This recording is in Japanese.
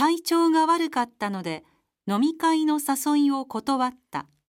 体調が悪かったので飲み会の誘いを断った。